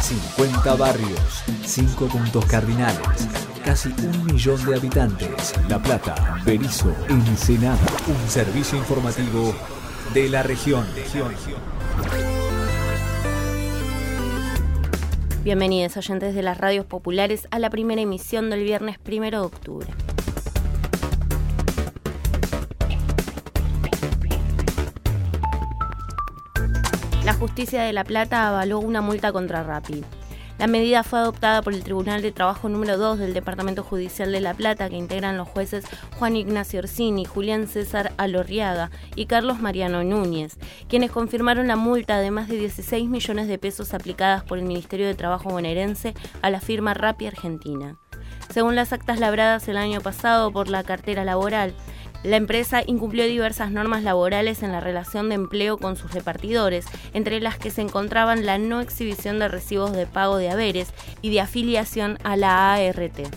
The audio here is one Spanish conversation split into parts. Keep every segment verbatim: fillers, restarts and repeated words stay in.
cincuenta barrios, cinco puntos cardinales, casi un millón de habitantes. La Plata, Berisso, Ensenada. Un servicio informativo de la región. Bienvenidos oyentes de las radios populares a la primera emisión del viernes primero de octubre. La justicia de La Plata avaló una multa contra Rappi. La medida fue adoptada por el Tribunal de Trabajo número dos del Departamento Judicial de La Plata, que integran los jueces Juan Ignacio Orsini, Julián César Alorriaga y Carlos Mariano Núñez, quienes confirmaron la multa de más de dieciséis millones de pesos aplicadas por el Ministerio de Trabajo bonaerense a la firma Rappi Argentina. Según las actas labradas el año pasado por la cartera laboral, la empresa incumplió diversas normas laborales en la relación de empleo con sus repartidores, entre las que se encontraban la no exhibición de recibos de pago de haberes y de afiliación a la A R T.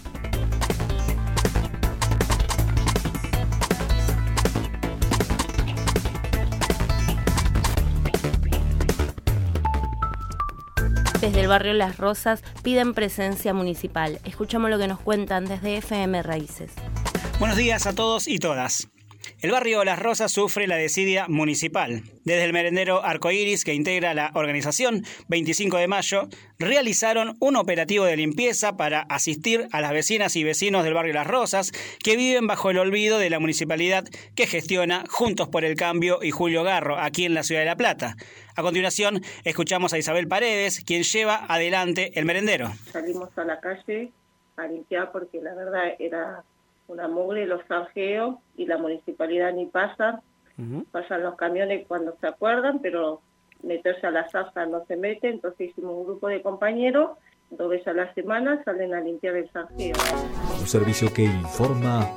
Desde el barrio Las Rosas piden presencia municipal. Escuchamos lo que nos cuentan desde F M Raíces. Buenos días a todos y todas. El barrio Las Rosas sufre la desidia municipal. Desde el merendero Arcoiris, que integra la organización veinticinco de mayo, realizaron un operativo de limpieza para asistir a las vecinas y vecinos del barrio Las Rosas, que viven bajo el olvido de la municipalidad que gestiona Juntos por el Cambio y Julio Garro, aquí en la ciudad de La Plata. A continuación, escuchamos a Isabel Paredes, quien lleva adelante el merendero. Salimos a la calle a limpiar porque la verdad era una mugre, los zanjeos, y la municipalidad ni pasa. Uh-huh. Pasan los camiones cuando se acuerdan, pero meterse a la zafra no se mete. Entonces hicimos un grupo de compañeros, dos veces a la semana salen a limpiar el zanjeo. Un servicio que informa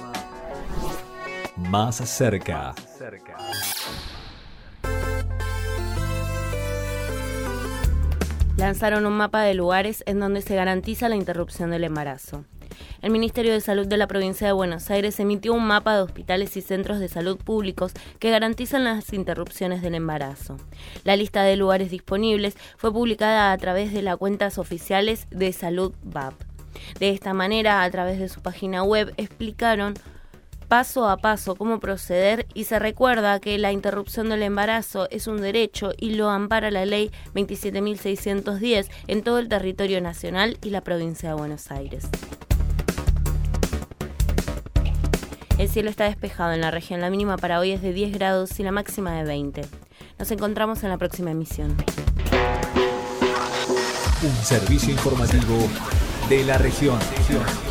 más cerca. Lanzaron un mapa de lugares en donde se garantiza la interrupción del embarazo. El Ministerio de Salud de la provincia de Buenos Aires emitió un mapa de hospitales y centros de salud públicos que garantizan las interrupciones del embarazo. La lista de lugares disponibles fue publicada a través de las cuentas oficiales de Salud V A P. De esta manera, a través de su página web, explicaron paso a paso cómo proceder y se recuerda que la interrupción del embarazo es un derecho y lo ampara la ley veintisiete mil seiscientos diez en todo el territorio nacional y la provincia de Buenos Aires. El cielo está despejado en la región, la mínima para hoy es de diez grados y la máxima de veinte. Nos encontramos en la próxima emisión. Un servicio informativo de la región.